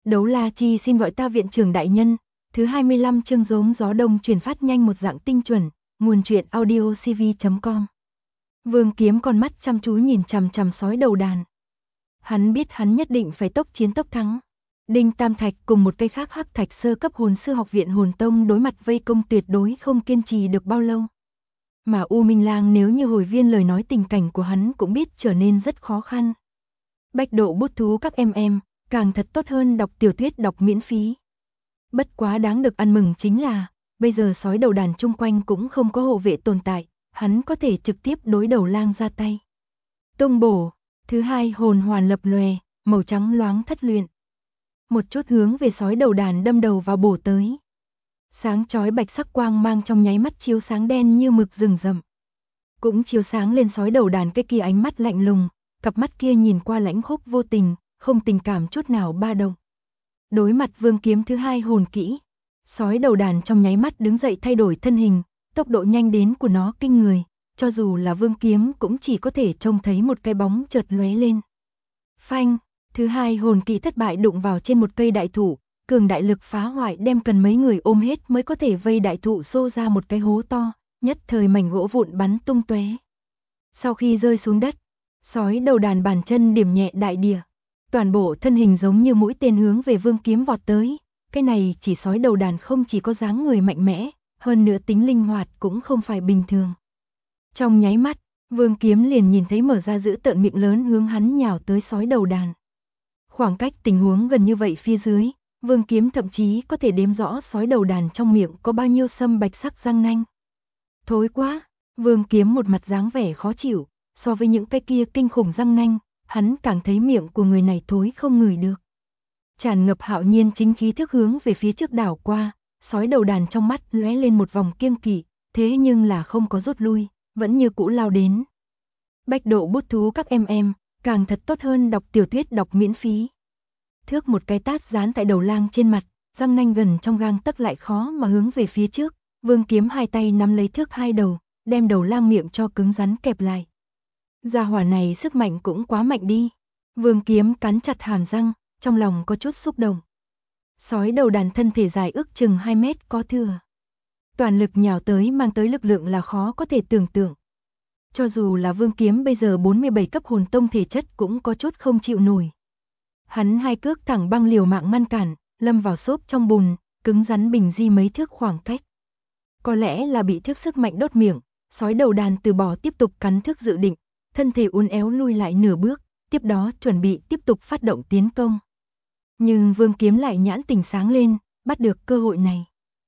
Đấu La Chi xin gọi ta viện trưởng đại nhân. Thứ 25 chương rốm gió đông truyền phát nhanh một dạng tinh chuẩn. Nguồn truyện audio cv.com. Vương Kiếm con mắt chăm chú nhìn chằm chằm sói đầu đàn. Hắn biết hắn nhất định phải tốc chiến tốc thắng. Đinh Tam Thạch cùng một cây khác Hắc Thạch sơ cấp hồn sư học viện hồn tông đối mặt vây công tuyệt đối không kiên trì được bao lâu. Mà U Minh Lang nếu như hồi viên lời nói tình cảnh của hắn cũng biết trở nên rất khó khăn. Bạch độ bút thú các em, càng thật tốt hơn đọc tiểu thuyết đọc miễn phí. Bất quá đáng được ăn mừng chính là, bây giờ sói đầu đàn chung quanh cũng không có hộ vệ tồn tại, hắn có thể trực tiếp đối đầu lang ra tay. Tung bổ, thứ hai hồn hoàn lập lòe, màu trắng loáng thất luyện. Một chút hướng về sói đầu đàn đâm đầu vào bổ tới. Sáng chói bạch sắc quang mang trong nháy mắt chiếu sáng đen như mực rừng rậm. Cũng chiếu sáng lên sói đầu đàn cái kia ánh mắt lạnh lùng, cặp mắt kia nhìn qua lãnh khốc vô tình, không tình cảm chút nào ba động. Đối mặt Vương Kiếm thứ hai hồn kỹ, sói đầu đàn trong nháy mắt đứng dậy thay đổi thân hình, tốc độ nhanh đến của nó kinh người, cho dù là Vương Kiếm cũng chỉ có thể trông thấy một cái bóng chợt lóe lên. Phanh, thứ hai hồn kỹ thất bại đụng vào trên một cây đại thụ, cường đại lực phá hoại đem cần mấy người ôm hết mới có thể vây đại thụ xô ra một cái hố to, nhất thời mảnh gỗ vụn bắn tung tóe. Sau khi rơi xuống đất, sói đầu đàn bàn chân điểm nhẹ đại địa, toàn bộ thân hình giống như mũi tên hướng về Vương Kiếm vọt tới. Cái này chỉ sói đầu đàn không chỉ có dáng người mạnh mẽ, hơn nữa tính linh hoạt cũng không phải bình thường. Trong nháy mắt, Vương Kiếm liền nhìn thấy mở ra giữ tợn miệng lớn hướng hắn nhào tới sói đầu đàn. Khoảng cách tình huống gần như vậy phía dưới, Vương Kiếm thậm chí có thể đếm rõ sói đầu đàn trong miệng có bao nhiêu sâm bạch sắc răng nanh. Thối quá, Vương Kiếm một mặt dáng vẻ khó chịu, so với những cái kia kinh khủng răng nanh, hắn càng thấy miệng của người này thối không ngửi được. Tràn ngập hạo nhiên chính khí thức hướng về phía trước đảo qua, sói đầu đàn trong mắt lóe lên một vòng kiêng kỵ, thế nhưng là không có rút lui, vẫn như cũ lao đến. Bạch độ bút thú các em, càng thật tốt hơn đọc tiểu thuyết đọc miễn phí. Thước một cái tát dán tại đầu lang trên mặt, răng nanh gần trong gang tấc lại khó mà hướng về phía trước, Vương Kiếm hai tay nắm lấy thước hai đầu, đem đầu lang miệng cho cứng rắn kẹp lại. Gia hỏa này sức mạnh cũng quá mạnh đi. Vương Kiếm cắn chặt hàm răng, trong lòng có chút xúc động. Sói đầu đàn thân thể dài ước chừng 2 mét có thừa. Toàn lực nhào tới mang tới lực lượng là khó có thể tưởng tượng. Cho dù là Vương Kiếm bây giờ 47 cấp hồn tông thể chất cũng có chút không chịu nổi. Hắn hai cước thẳng băng liều mạng ngăn cản, lâm vào xốp trong bùn, cứng rắn bình di mấy thước khoảng cách. Có lẽ là bị thước sức mạnh đốt miệng, sói đầu đàn từ bỏ tiếp tục cắn thước dự định, thân thể uốn éo lui lại nửa bước, tiếp đó chuẩn bị tiếp tục phát động tiến công. Nhưng Vương Kiếm lại nhãn tình sáng lên, bắt được cơ hội này.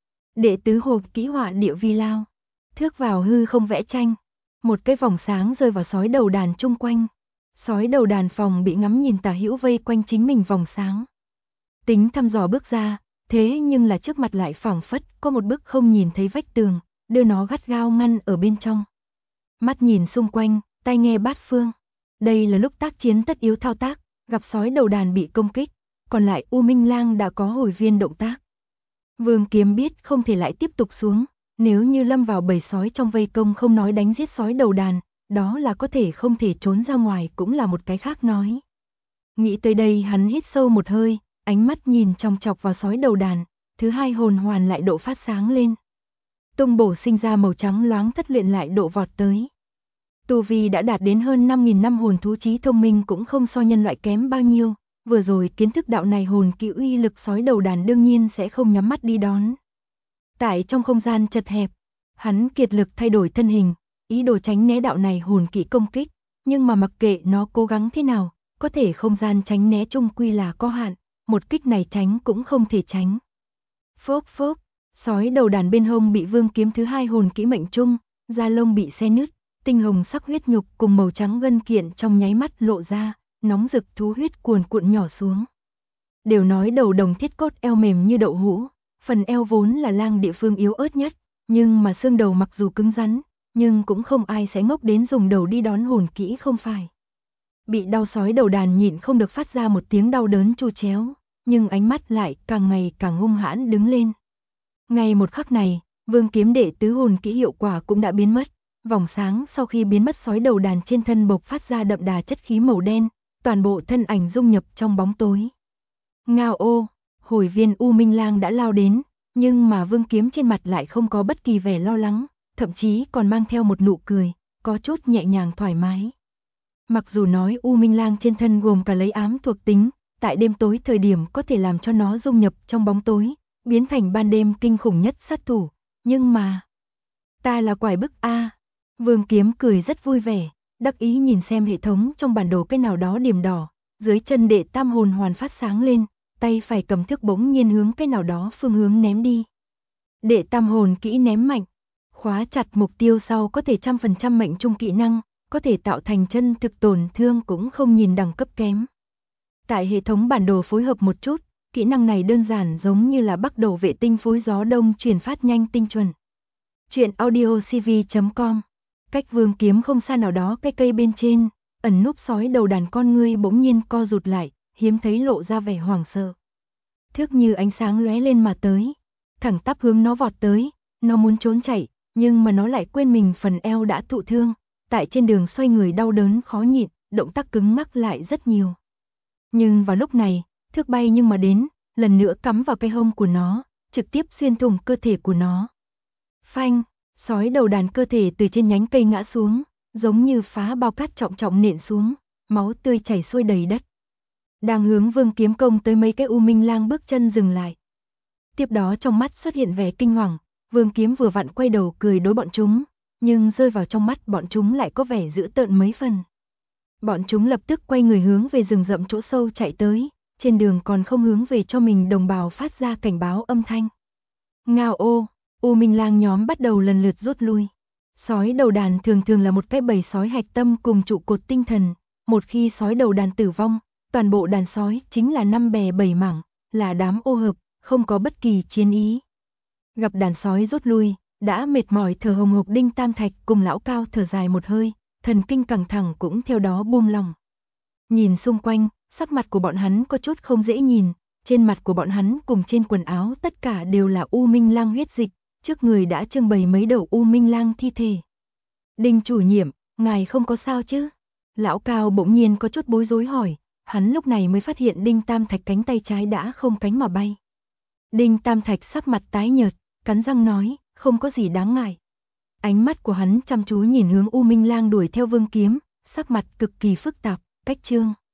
Đệ tứ hộp kỹ họa địa vi lao, thước vào hư không vẽ tranh, một cái vòng sáng rơi vào sói đầu đàn chung quanh. Sói đầu đàn phòng bị ngắm nhìn tả hữu vây quanh chính mình vòng sáng. Tính thăm dò bước ra, thế nhưng là trước mặt lại phảng phất có một bức không nhìn thấy vách tường, đưa nó gắt gao ngăn ở bên trong. Mắt nhìn xung quanh, tai nghe bát phương. Đây là lúc tác chiến tất yếu thao tác, gặp sói đầu đàn bị công kích, còn lại U Minh Lang đã có hồi viên động tác. Vương Kiếm biết không thể lại tiếp tục xuống, nếu như lâm vào bầy sói trong vây công không nói đánh giết sói đầu đàn, đó là có thể không thể trốn ra ngoài cũng là một cái khác nói. Nghĩ tới đây hắn hít sâu một hơi, ánh mắt nhìn chòng chọc vào sói đầu đàn, thứ hai hồn hoàn lại độ phát sáng lên. Tung bổ sinh ra màu trắng loáng thất luyện lại độ vọt tới. Tu vi đã đạt đến hơn 5.000 năm hồn thú trí thông minh cũng không so nhân loại kém bao nhiêu, vừa rồi kiến thức đạo này hồn kỹ uy lực sói đầu đàn đương nhiên sẽ không nhắm mắt đi đón. Tại trong không gian chật hẹp, hắn kiệt lực thay đổi thân hình, ý đồ tránh né đạo này hồn kỹ công kích, nhưng mà mặc kệ nó cố gắng thế nào, có thể không gian tránh né chung quy là có hạn, một kích này tránh cũng không thể tránh. Phốc phốc, sói đầu đàn bên hông bị Vương Kiếm thứ hai hồn kỹ mệnh trung, da lông bị xé nứt, tinh hồng sắc huyết nhục cùng màu trắng gân kiện trong nháy mắt lộ ra, nóng rực thú huyết cuồn cuộn nhỏ xuống. Đều nói đầu đồng thiết cốt eo mềm như đậu hũ, phần eo vốn là lang địa phương yếu ớt nhất, nhưng mà xương đầu mặc dù cứng rắn, nhưng cũng không ai sẽ ngốc đến dùng đầu đi đón hồn kỹ không phải. Bị đau sói đầu đàn nhịn không được phát ra một tiếng đau đớn chu chéo, nhưng ánh mắt lại càng ngày càng hung hãn đứng lên. Ngay một khắc này, Vương Kiếm đệ tứ hồn kỹ hiệu quả cũng đã biến mất, vòng sáng sau khi biến mất sói đầu đàn trên thân bộc phát ra đậm đà chất khí màu đen, toàn bộ thân ảnh dung nhập trong bóng tối. Ngao ô, hồi viên U Minh Lang đã lao đến, nhưng mà Vương Kiếm trên mặt lại không có bất kỳ vẻ lo lắng, thậm chí còn mang theo một nụ cười, có chút nhẹ nhàng thoải mái. Mặc dù nói U Minh Lang trên thân gồm cả lấy ám thuộc tính, tại đêm tối thời điểm có thể làm cho nó dung nhập trong bóng tối, biến thành ban đêm kinh khủng nhất sát thủ, nhưng mà... Ta là quải bức A. Vương Kiếm cười rất vui vẻ, đắc ý nhìn xem hệ thống trong bản đồ cái nào đó điểm đỏ, dưới chân đệ tam hồn hoàn phát sáng lên, tay phải cầm thước bỗng nhiên hướng cái nào đó phương hướng ném đi. Đệ tam hồn kỹ ném mạnh, khóa chặt mục tiêu sau có thể 100% mệnh trung kỹ năng, có thể tạo thành chân thực tổn thương cũng không nhìn đẳng cấp kém. Tại hệ thống bản đồ phối hợp một chút, kỹ năng này đơn giản giống như là Bắc斗vệ tinh phối gió đông truyền phát nhanh tinh chuẩn. Chuyện audiocv.com. Cách Vương Kiếm không xa nào đó cái cây bên trên, ẩn núp sói đầu đàn con ngươi bỗng nhiên co rụt lại, hiếm thấy lộ ra vẻ hoảng sợ. Thước như ánh sáng lóe lên mà tới, thẳng tắp hướng nó vọt tới, nó muốn trốn chạy, nhưng mà nó lại quên mình phần eo đã thụ thương, tại trên đường xoay người đau đớn khó nhịn, động tác cứng ngắc lại rất nhiều. Nhưng vào lúc này, thước bay nhưng mà đến, lần nữa cắm vào cái hông của nó, trực tiếp xuyên thủng cơ thể của nó. Phanh, sói đầu đàn cơ thể từ trên nhánh cây ngã xuống, giống như phá bao cát trọng trọng nện xuống, máu tươi chảy xuôi đầy đất. Đang hướng Vương Kiếm công tới mấy cái U Minh Lang bước chân dừng lại. Tiếp đó trong mắt xuất hiện vẻ kinh hoàng, Vương Kiếm vừa vặn quay đầu cười đối bọn chúng, nhưng rơi vào trong mắt bọn chúng lại có vẻ dữ tợn mấy phần. Bọn chúng lập tức quay người hướng về rừng rậm chỗ sâu chạy tới, trên đường còn không hướng về cho mình đồng bào phát ra cảnh báo âm thanh. Ngao ô, U Minh Lang nhóm bắt đầu lần lượt rút lui. Sói đầu đàn thường thường là một cái bầy sói hạch tâm cùng trụ cột tinh thần, một khi sói đầu đàn tử vong, toàn bộ đàn sói chính là năm bè bảy mảng, là đám ô hợp, không có bất kỳ chiến ý. Gặp đàn sói rút lui, đã mệt mỏi thở hồng hộc Đinh Tam Thạch cùng lão Cao thở dài một hơi, thần kinh căng thẳng cũng theo đó buông lỏng. Nhìn xung quanh, sắc mặt của bọn hắn có chút không dễ nhìn, trên mặt của bọn hắn cùng trên quần áo tất cả đều là U Minh Lang huyết dịch, trước người đã trưng bày mấy đầu U Minh Lang thi thể. Đinh chủ nhiệm, ngài không có sao chứ? Lão Cao bỗng nhiên có chút bối rối hỏi, hắn lúc này mới phát hiện Đinh Tam Thạch cánh tay trái đã không cánh mà bay. Đinh Tam Thạch sắc mặt tái nhợt, cắn răng nói, không có gì đáng ngại. Ánh mắt của hắn chăm chú nhìn hướng U Minh Lang đuổi theo Vương Kiếm, sắc mặt cực kỳ phức tạp, cách chương.